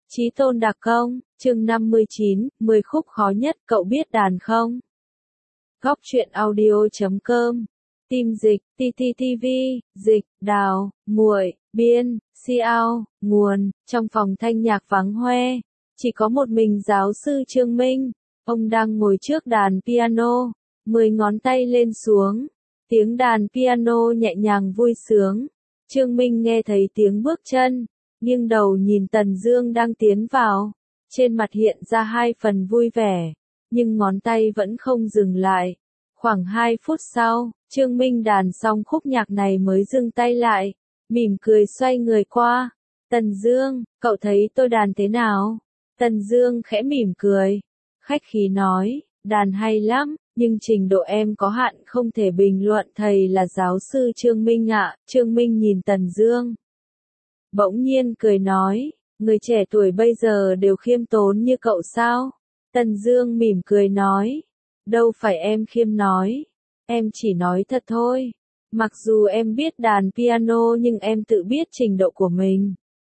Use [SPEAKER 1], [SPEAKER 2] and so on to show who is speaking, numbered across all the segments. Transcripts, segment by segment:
[SPEAKER 1] Chí tôn đặc công, chương 59, 10 khúc khó nhất, cậu biết đàn không? Góc truyện audio.com, Tim dịch, TTTV, dịch, đào, muội, biên, Siao, nguồn, trong phòng thanh nhạc vắng hoe, chỉ có một mình giáo sư Trương Minh, ông đang ngồi trước đàn piano, 10 ngón tay lên xuống, tiếng đàn piano nhẹ nhàng vui sướng. Trương Minh nghe thấy tiếng bước chân, nghiêng đầu nhìn Tần Dương đang tiến vào, trên mặt hiện ra 2 phần vui vẻ, nhưng ngón tay vẫn không dừng lại. Khoảng 2 phút sau, Trương Minh đàn xong khúc nhạc này mới dừng tay lại, mỉm cười xoay người qua. Tần Dương, cậu thấy tôi đàn thế nào? Tần Dương khẽ mỉm cười, khách khí nói, đàn hay lắm, nhưng trình độ em có hạn không thể bình luận. Thầy là giáo sư Trương Minh ạ. Trương Minh nhìn Tần Dương, bỗng nhiên cười nói, người trẻ tuổi bây giờ đều khiêm tốn như cậu sao? Tần Dương mỉm cười nói, đâu phải em khiêm nói, em chỉ nói thật thôi. Mặc dù em biết đàn piano nhưng em tự biết trình độ của mình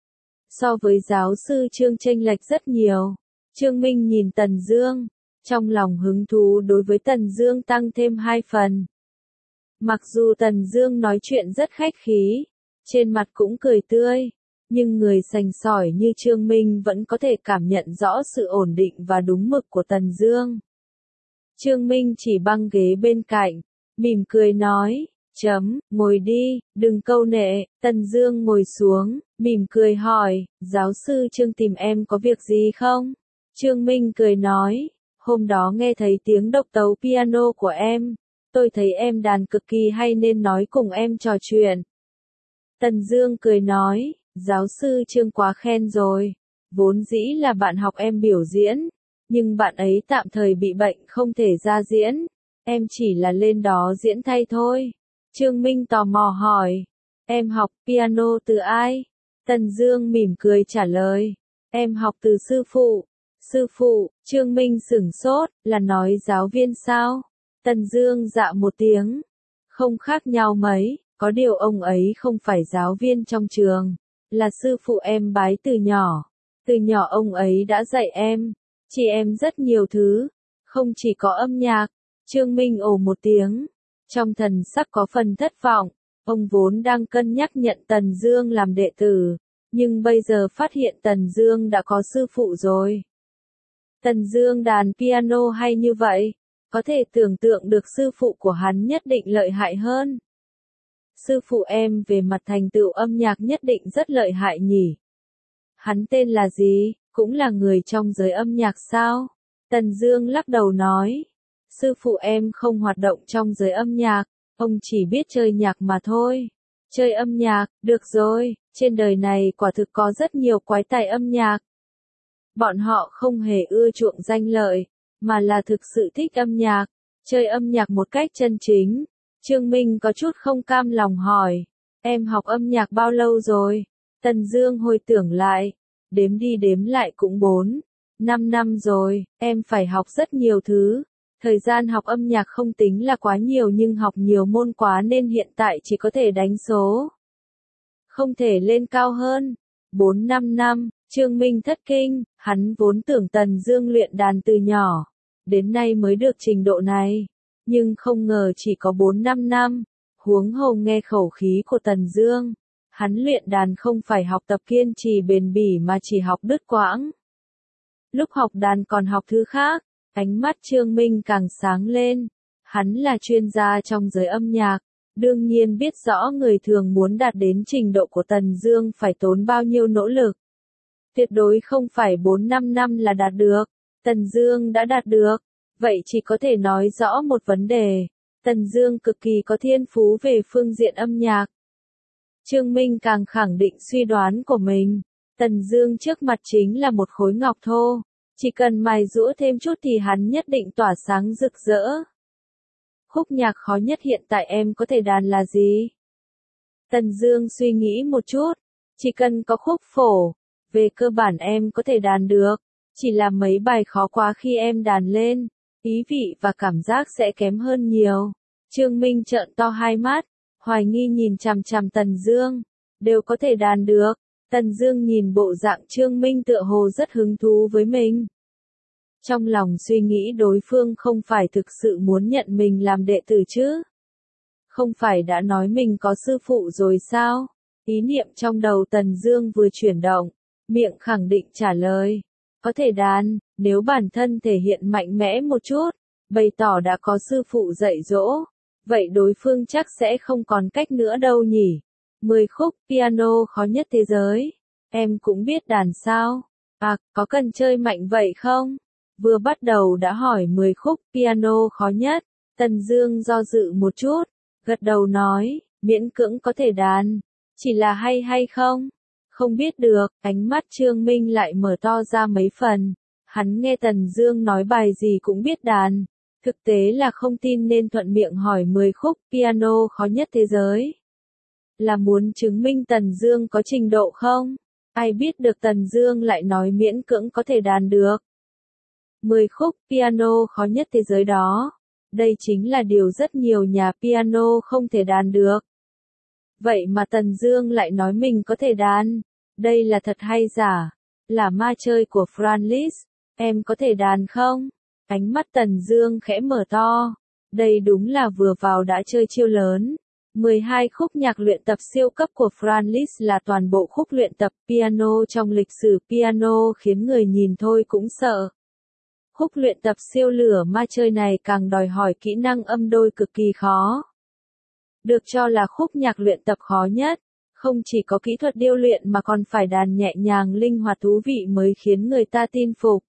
[SPEAKER 1] so với giáo sư Trương chênh lệch rất nhiều. Trương Minh nhìn Tần Dương, trong lòng hứng thú đối với Tần Dương tăng thêm 2 phần. Mặc dù Tần Dương nói chuyện rất khách khí, trên mặt cũng cười tươi, nhưng người sành sỏi như Trương Minh vẫn có thể cảm nhận rõ sự ổn định và đúng mực của Tần Dương. Trương Minh chỉ băng ghế bên cạnh, mỉm cười nói, ngồi đi, đừng câu nệ. Tần Dương ngồi xuống, mỉm cười hỏi, giáo sư Trương tìm em có việc gì không? Trương Minh cười nói, hôm đó nghe thấy tiếng độc tấu piano của em, tôi thấy em đàn cực kỳ hay nên nói cùng em trò chuyện. Tần Dương cười nói, giáo sư Trương quá khen rồi, vốn dĩ là bạn học em biểu diễn, nhưng bạn ấy tạm thời bị bệnh không thể ra diễn, em chỉ là lên đó diễn thay thôi. Trương Minh tò mò hỏi, em học piano từ ai? Tần Dương mỉm cười trả lời, em học từ sư phụ. Sư phụ? Trương Minh sửng sốt, là nói giáo viên sao? Tần Dương dạ một tiếng, không khác nhau mấy, có điều ông ấy không phải giáo viên trong trường, là sư phụ em bái từ nhỏ. Từ nhỏ ông ấy đã dạy em, chỉ em rất nhiều thứ, không chỉ có âm nhạc. Trương Minh ồ một tiếng, trong thần sắc có phần thất vọng, ông vốn đang cân nhắc nhận Tần Dương làm đệ tử, nhưng bây giờ phát hiện Tần Dương đã có sư phụ rồi. Tần Dương đàn piano hay như vậy, có thể tưởng tượng được sư phụ của hắn nhất định lợi hại hơn. Sư phụ em về mặt thành tựu âm nhạc nhất định rất lợi hại nhỉ? Hắn tên là gì, cũng là người trong giới âm nhạc sao? Tần Dương lắc đầu nói, sư phụ em không hoạt động trong giới âm nhạc, ông chỉ biết chơi nhạc mà thôi. Chơi âm nhạc, được rồi, trên đời này quả thực có rất nhiều quái tài âm nhạc. Bọn họ không hề ưa chuộng danh lợi, mà là thực sự thích âm nhạc, chơi âm nhạc một cách chân chính. Trương Minh có chút không cam lòng hỏi, em học âm nhạc bao lâu rồi? Tần Dương hồi tưởng lại, đếm đi đếm lại cũng 4-5 năm rồi, em phải học rất nhiều thứ. Thời gian học âm nhạc không tính là quá nhiều nhưng học nhiều môn quá nên hiện tại chỉ có thể đánh số, không thể lên cao hơn. 4-5 năm, Trương Minh thất kinh, hắn vốn tưởng Tần Dương luyện đàn từ nhỏ, đến nay mới được trình độ này, nhưng không ngờ chỉ có 4-5 năm, huống hồ nghe khẩu khí của Tần Dương, hắn luyện đàn không phải học tập kiên trì bền bỉ mà chỉ học đứt quãng. Lúc học đàn còn học thứ khác, ánh mắt Trương Minh càng sáng lên, hắn là chuyên gia trong giới âm nhạc, đương nhiên biết rõ người thường muốn đạt đến trình độ của Tần Dương phải tốn bao nhiêu nỗ lực. Tuyệt đối không phải 4-5 năm là đạt được, Tần Dương đã đạt được, vậy chỉ có thể nói rõ một vấn đề, Tần Dương cực kỳ có thiên phú về phương diện âm nhạc. Trương Minh càng khẳng định suy đoán của mình, Tần Dương trước mặt chính là một khối ngọc thô, chỉ cần mài giũa thêm chút thì hắn nhất định tỏa sáng rực rỡ. Khúc nhạc khó nhất hiện tại em có thể đàn là gì? Tần Dương suy nghĩ một chút, chỉ cần có khúc phổ, về cơ bản em có thể đàn được, chỉ là mấy bài khó quá khi em đàn lên, ý vị và cảm giác sẽ kém hơn nhiều. Trương Minh trợn to hai mắt, hoài nghi nhìn chằm chằm Tần Dương, đều có thể đàn được, Tần Dương nhìn bộ dạng Trương Minh tựa hồ rất hứng thú với mình. Trong lòng suy nghĩ đối phương không phải thực sự muốn nhận mình làm đệ tử chứ. Không phải đã nói mình có sư phụ rồi sao? Ý niệm trong đầu Tần Dương vừa chuyển động, miệng khẳng định trả lời. Có thể đàn, nếu bản thân thể hiện mạnh mẽ một chút, bày tỏ đã có sư phụ dạy dỗ, vậy đối phương chắc sẽ không còn cách nữa đâu nhỉ. 10 khúc piano khó nhất thế giới. Em cũng biết đàn sao? À, có cần chơi mạnh vậy không? Vừa bắt đầu đã hỏi 10 khúc piano khó nhất. Tần Dương do dự một chút, gật đầu nói, miễn cưỡng có thể đàn. Chỉ là hay không? Không biết được, ánh mắt Trương Minh lại mở to ra mấy phần. Hắn nghe Tần Dương nói bài gì cũng biết đàn. Thực tế là không tin nên thuận miệng hỏi 10 khúc piano khó nhất thế giới. Là muốn chứng minh Tần Dương có trình độ không? Ai biết được Tần Dương lại nói miễn cưỡng có thể đàn được. 10 khúc piano khó nhất thế giới đó. Đây chính là điều rất nhiều nhà piano không thể đàn được. Vậy mà Tần Dương lại nói mình có thể đàn. Đây là thật hay giả? Là ma chơi của Francis. Em có thể đàn không? Ánh mắt Tần Dương khẽ mở to. Đây đúng là vừa vào đã chơi chiêu lớn. 12 khúc nhạc luyện tập siêu cấp của Francis là toàn bộ khúc luyện tập piano trong lịch sử piano khiến người nhìn thôi cũng sợ. Khúc luyện tập siêu lửa ma chơi này càng đòi hỏi kỹ năng âm đôi cực kỳ khó. Được cho là khúc nhạc luyện tập khó nhất, không chỉ có kỹ thuật điêu luyện mà còn phải đàn nhẹ nhàng linh hoạt thú vị mới khiến người ta tin phục.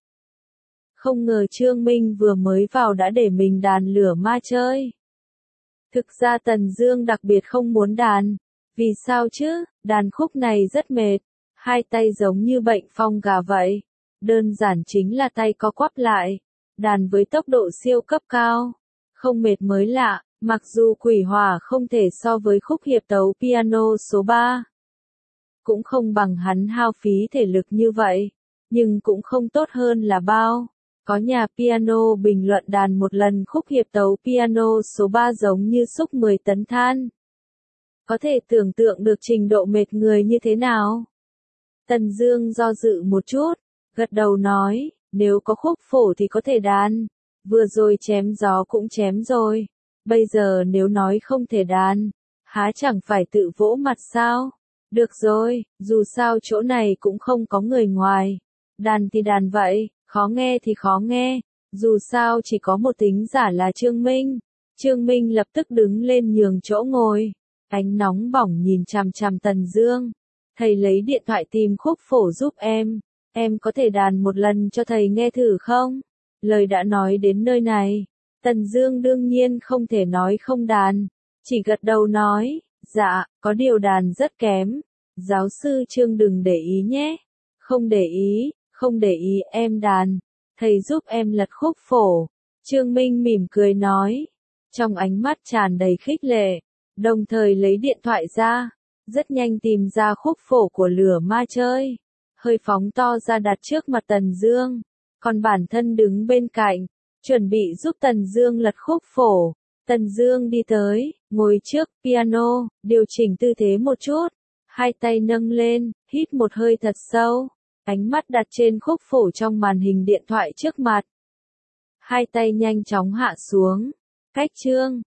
[SPEAKER 1] Không ngờ Trương Minh vừa mới vào đã để mình đàn lửa ma chơi. Thực ra Tần Dương đặc biệt không muốn đàn. Vì sao chứ? Đàn khúc này rất mệt. Hai tay giống như bệnh phong gà vậy. Đơn giản chính là tay co quắp lại. Đàn với tốc độ siêu cấp cao. Không mệt mới lạ, mặc dù Quỷ Hỏa không thể so với khúc hiệp tấu piano số 3. Cũng không bằng hắn hao phí thể lực như vậy. Nhưng cũng không tốt hơn là bao. Có nhà piano bình luận đàn một lần khúc hiệp tấu piano số 3 giống như xúc 10 tấn than. Có thể tưởng tượng được trình độ mệt người như thế nào? Tần Dương do dự một chút, gật đầu nói, nếu có khúc phổ thì có thể đàn. Vừa rồi chém gió cũng chém rồi. Bây giờ nếu nói không thể đàn, há chẳng phải tự vỗ mặt sao? Được rồi, dù sao chỗ này cũng không có người ngoài. Đàn thì đàn vậy. Khó nghe thì khó nghe, dù sao chỉ có một thính giả là Trương Minh. Trương Minh lập tức đứng lên nhường chỗ ngồi, ánh nóng bỏng nhìn chằm chằm Tần Dương. Thầy lấy điện thoại tìm khúc phổ giúp em có thể đàn một lần cho thầy nghe thử không? Lời đã nói đến nơi này, Tần Dương đương nhiên không thể nói không đàn, chỉ gật đầu nói, dạ, có điều đàn rất kém. Giáo sư Trương đừng để ý nhé. Không để ý em đàn, thầy giúp em lật khúc phổ. Trương Minh mỉm cười nói, trong ánh mắt tràn đầy khích lệ, đồng thời lấy điện thoại ra, rất nhanh tìm ra khúc phổ của lửa ma chơi, hơi phóng to ra đặt trước mặt Tần Dương, còn bản thân đứng bên cạnh, chuẩn bị giúp Tần Dương lật khúc phổ. Tần Dương đi tới, ngồi trước piano, điều chỉnh tư thế một chút, hai tay nâng lên, hít một hơi thật sâu. Ánh mắt đặt trên khúc phổ trong màn hình điện thoại trước mặt. Hai tay nhanh chóng hạ xuống. Cách chương.